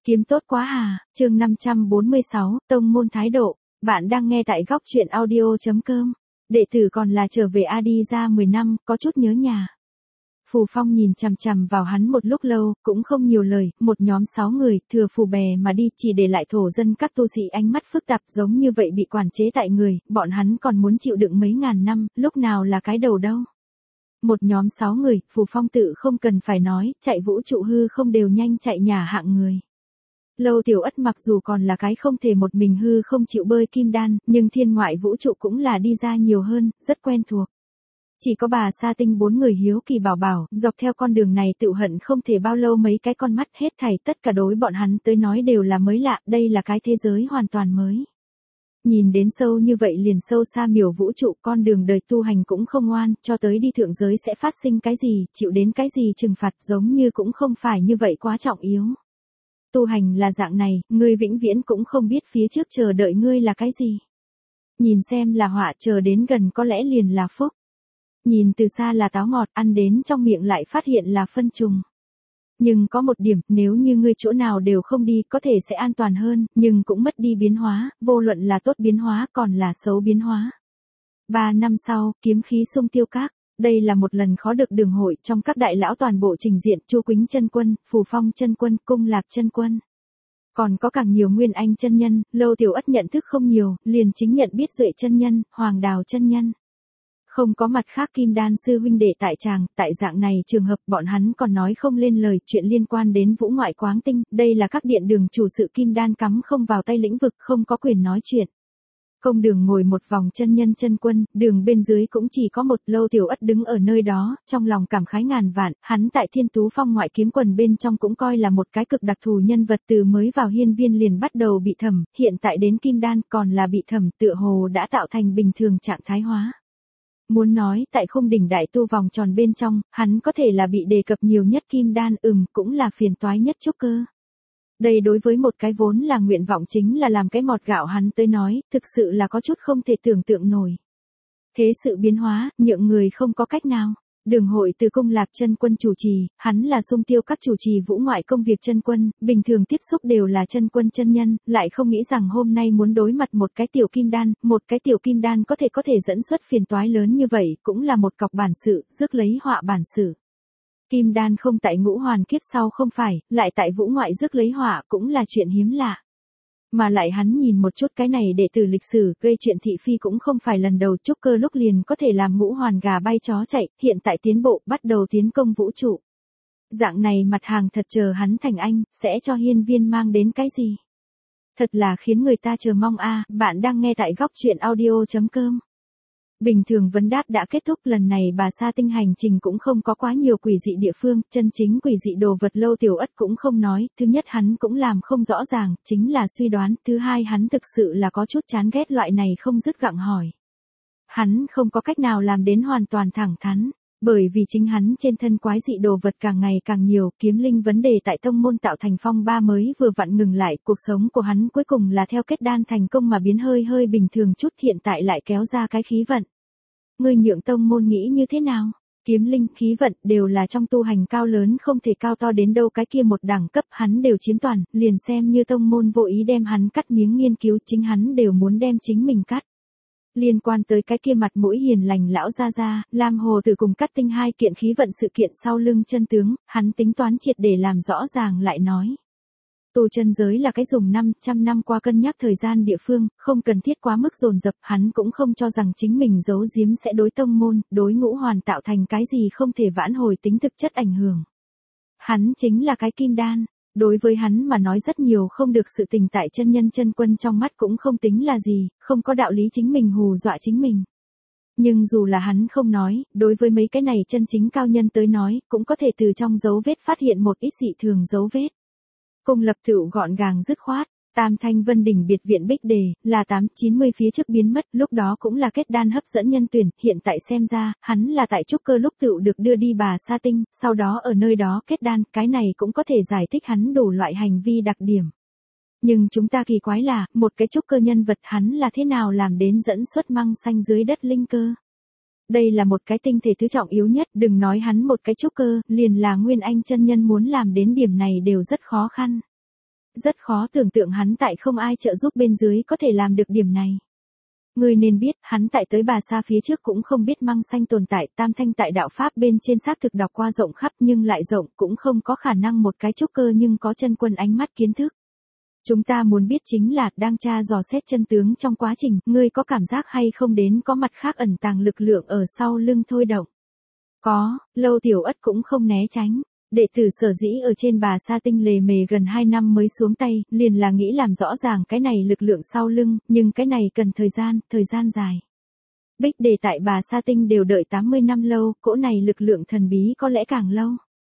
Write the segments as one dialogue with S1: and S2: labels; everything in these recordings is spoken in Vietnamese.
S1: Kiếm tốt quá à, chương 546, tông môn thái độ. Bạn đang nghe tại góc truyện audio.com. Đệ tử còn là trở về A đi ra 10 năm, có chút nhớ nhà. Phù Phong nhìn chằm chằm vào hắn một lúc lâu, cũng không nhiều lời, một nhóm 6 người, thừa phù bè mà đi, chỉ để lại thổ dân các tu sĩ ánh mắt phức tạp giống như vậy bị quản chế tại người, bọn hắn còn muốn chịu đựng mấy ngàn năm, lúc nào là cái đầu đâu. Một nhóm 6 người, Phù Phong tự không cần phải nói, chạy vũ trụ hư không đều nhanh chạy nhà hạng người. Lâu Tiểu Ất mặc dù còn là cái không thể một mình hư không chịu bơi kim đan, nhưng thiên ngoại vũ trụ cũng là đi ra nhiều hơn, rất quen thuộc. Chỉ có bà Sa Tinh 4 người hiếu kỳ bảo, dọc theo con đường này tự hận không thể bao lâu mấy cái con mắt hết thảy tất cả đối bọn hắn tới nói đều là mới lạ, đây là cái thế giới hoàn toàn mới. Nhìn đến sâu như vậy liền sâu xa miểu vũ trụ, con đường đời tu hành cũng không ngoan, cho tới đi thượng giới sẽ phát sinh cái gì, chịu đến cái gì trừng phạt giống như cũng không phải như vậy quá trọng yếu. Tu hành là dạng này, ngươi vĩnh viễn cũng không biết phía trước chờ đợi ngươi là cái gì. Nhìn xem là họa, chờ đến gần có lẽ liền là phúc. Nhìn từ xa là táo ngọt, ăn đến trong miệng lại phát hiện là phân trùng. Nhưng có một điểm, nếu như ngươi chỗ nào đều không đi, có thể sẽ an toàn hơn, nhưng cũng mất đi biến hóa, vô luận là tốt biến hóa còn là xấu biến hóa. 3 năm sau, kiếm khí sung tiêu các. Đây là một lần khó được đường hội, trong các đại lão toàn bộ trình diện, Chu Quýnh chân quân, Phù Phong chân quân, Cung Lạc chân quân. Còn có càng nhiều Nguyên Anh chân nhân, Lâu Tiểu Ất nhận thức không nhiều, liền chính nhận biết Duệ chân nhân, Hoàng Đào chân nhân. Không có mặt khác kim đan sư huynh đệ tại tràng, tại dạng này trường hợp bọn hắn còn nói không lên lời chuyện liên quan đến vũ ngoại quáng tinh, đây là các điện đường chủ sự kim đan cắm không vào tay lĩnh vực, không có quyền nói chuyện. Công đường ngồi một vòng chân nhân chân quân, đường bên dưới cũng chỉ có một. Lâu Tiểu Ất đứng ở nơi đó, trong lòng cảm khái ngàn vạn, hắn tại Thiên Tú Phong ngoại kiếm quần bên trong cũng coi là một cái cực đặc thù nhân vật, từ mới vào hiên viên liền bắt đầu bị thẩm, hiện tại đến kim đan còn là bị thẩm, tựa hồ đã tạo thành bình thường trạng thái hóa. Muốn nói tại Khung Đỉnh đại tu vòng tròn bên trong, hắn có thể là bị đề cập nhiều nhất kim đan, cũng là phiền toái nhất trúc cơ. Đây đối với một cái vốn là nguyện vọng chính là làm cái mọt gạo hắn tới nói, thực sự là có chút không thể tưởng tượng nổi. Thế sự biến hóa, nhượng người không có cách nào. Đường hội từ Cung Lạc chân quân chủ trì, hắn là sung tiêu các chủ trì vũ ngoại công việc chân quân, bình thường tiếp xúc đều là chân quân chân nhân, lại không nghĩ rằng hôm nay muốn đối mặt một cái tiểu kim đan có thể dẫn xuất phiền toái lớn như vậy, cũng là một cọc bản sự, rước lấy họa bản sự. Kim đan không tại ngũ hoàn kiếp sau không phải, lại tại vũ ngoại rước lấy họa cũng là chuyện hiếm lạ. Mà lại hắn nhìn một chút cái này đệ tử lịch sử, gây chuyện thị phi cũng không phải lần đầu, trúc cơ lúc liền có thể làm ngũ hoàn gà bay chó chạy, hiện tại tiến bộ, bắt đầu tiến công vũ trụ. Dạng này mặt hàng thật chờ hắn thành anh, sẽ cho hiên viên mang đến cái gì? Thật là khiến người ta chờ mong a. Bạn đang nghe tại góc truyện audio.com. Bình thường vấn đáp đã kết thúc, lần này bà Sa Tinh hành trình cũng không có quá nhiều quỷ dị địa phương, chân chính quỷ dị đồ vật Lâu Tiểu Ất cũng không nói, thứ nhất hắn cũng làm không rõ ràng, chính là suy đoán, thứ hai hắn thực sự là có chút chán ghét loại này không dứt gặng hỏi. Hắn không có cách nào làm đến hoàn toàn thẳng thắn, bởi vì chính hắn trên thân quái dị đồ vật càng ngày càng nhiều, kiếm linh vấn đề tại tông môn tạo thành phong ba mới vừa vặn ngừng lại, cuộc sống của hắn cuối cùng là theo kết đan thành công mà biến hơi bình thường chút, hiện tại lại kéo ra cái khí vận. Ngươi nhượng tông môn nghĩ như thế nào? Kiếm linh, khí vận đều là trong tu hành cao lớn không thể cao to đến đâu, cái kia một đẳng cấp hắn đều chiếm toàn, liền xem như tông môn vô ý đem hắn cắt miếng nghiên cứu, chính hắn đều muốn đem chính mình cắt. Liên quan tới cái kia mặt mũi hiền lành lão gia, Lam Hồ Tử cùng Cắt Tinh hai kiện khí vận sự kiện sau lưng chân tướng, hắn tính toán triệt để làm rõ ràng lại nói. Tu chân giới là cái dùng 500 năm qua cân nhắc thời gian địa phương, không cần thiết quá mức dồn dập, hắn cũng không cho rằng chính mình giấu giếm sẽ đối tông môn, đối ngũ hoàn tạo thành cái gì không thể vãn hồi tính thực chất ảnh hưởng. Hắn chính là cái kim đan, đối với hắn mà nói rất nhiều không được sự tình tại chân nhân chân quân trong mắt cũng không tính là gì, không có đạo lý chính mình hù dọa chính mình. Nhưng dù là hắn không nói, đối với mấy cái này chân chính cao nhân tới nói, cũng có thể từ trong dấu vết phát hiện một ít dị thường dấu vết. Cung Lập Tựu gọn gàng dứt khoát, Tam Thanh Vân Đỉnh biệt viện Bích Đề, là 890 phía trước biến mất, lúc đó cũng là kết đan hấp dẫn nhân tuyển, hiện tại xem ra, hắn là tại trúc cơ lúc Tựu được đưa đi bà Sa Tinh, sau đó ở nơi đó kết đan, cái này cũng có thể giải thích hắn đủ loại hành vi đặc điểm. Nhưng chúng ta kỳ quái là, một cái trúc cơ nhân vật hắn là thế nào làm đến dẫn xuất măng xanh dưới đất linh cơ? Đây là một cái tinh thể thứ trọng yếu nhất, đừng nói hắn một cái trúc cơ, liền là Nguyên Anh chân nhân muốn làm đến điểm này đều rất khó khăn. rất khó tưởng tượng hắn tại không ai trợ giúp bên dưới có thể làm được điểm này. Ngươi nên biết, hắn tại tới Bà Sa phía trước cũng không biết măng xanh tồn tại, tam thanh tại đạo Pháp bên trên xác thực đọc qua rộng khắp nhưng lại rộng cũng không có khả năng một cái trúc cơ nhưng có chân quân ánh mắt kiến thức. Chúng ta muốn biết chính là, đang tra dò xét chân tướng trong quá trình, ngươi có cảm giác hay không đến có mặt khác ẩn tàng lực lượng ở sau lưng thôi động. Có, Lâu Tiểu Ất cũng không né tránh. Đệ tử sở dĩ ở trên Bà Sa tinh lề mề gần 2 năm mới xuống tay, liền là nghĩ làm rõ ràng cái này lực lượng sau lưng, nhưng cái này cần thời gian dài. Bích Đề tại Bà Sa tinh đều đợi 80 năm lâu, cỗ này lực lượng thần bí có lẽ càng lâu.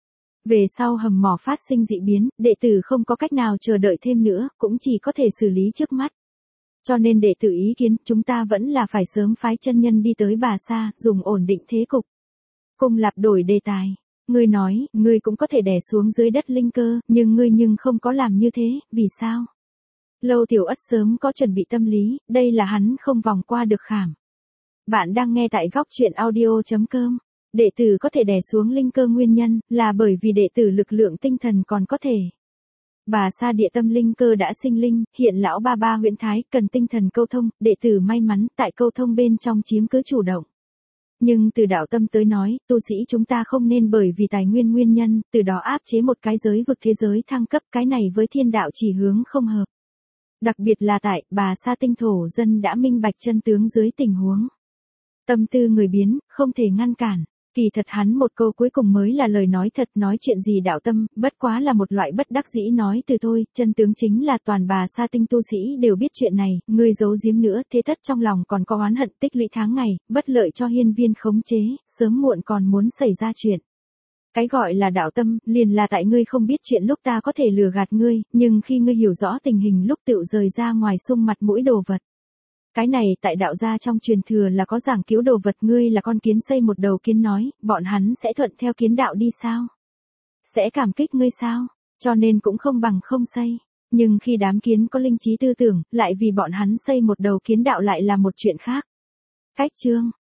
S1: Về sau hầm mỏ phát sinh dị biến, đệ tử không có cách nào chờ đợi thêm nữa, cũng chỉ có thể xử lý trước mắt. Cho nên đệ tử ý kiến, chúng ta vẫn là phải sớm phái chân nhân đi tới Bà Sa, dùng ổn định thế cục. Cung Lạp đổi đề tài. Ngươi nói, ngươi cũng có thể đè xuống dưới đất linh cơ, nhưng ngươi không có làm như thế, vì sao? Lâu Tiểu Ất sớm có chuẩn bị tâm lý, đây là hắn không vòng qua được khảm. Bạn đang nghe tại góc truyện audio.com. Đệ tử có thể đè xuống linh cơ nguyên nhân, là bởi vì đệ tử lực lượng tinh thần còn có thể. Bà Sa địa tâm linh cơ đã sinh linh, hiện lão ba ba huyễn thái, cần tinh thần câu thông, đệ tử may mắn, tại câu thông bên trong chiếm cứ chủ động. Nhưng từ đạo tâm tới nói, tu sĩ chúng ta không nên bởi vì tài nguyên nhân, từ đó áp chế một cái giới vực thế giới thăng cấp, cái này với thiên đạo chỉ hướng không hợp. Đặc biệt là tại, Bà Sa tinh thổ dân đã minh bạch chân tướng dưới tình huống. Tâm tư người biến, không thể ngăn cản. Kỳ thật hắn một câu cuối cùng mới là lời nói thật, nói chuyện gì đạo tâm, bất quá là một loại bất đắc dĩ nói từ thôi, chân tướng chính là toàn Bà Sa tinh tu sĩ đều biết chuyện này, ngươi giấu giếm nữa, thế tất trong lòng còn có oán hận tích lũy tháng ngày, bất lợi cho hiên viên khống chế, sớm muộn còn muốn xảy ra chuyện. Cái gọi là đạo tâm, liền là tại ngươi không biết chuyện lúc ta có thể lừa gạt ngươi, nhưng khi ngươi hiểu rõ tình hình lúc tựu rời ra ngoài sung mặt mũi đồ vật. Cái này tại đạo gia trong truyền thừa là có giảng cứu đồ vật, ngươi là con kiến xây một đầu kiến nói, bọn hắn sẽ thuận theo kiến đạo đi sao? Sẽ cảm kích ngươi sao? Cho nên cũng không bằng không xây. Nhưng khi đám kiến có linh trí tư tưởng, lại vì bọn hắn xây một đầu kiến đạo lại là một chuyện khác. Cách chương,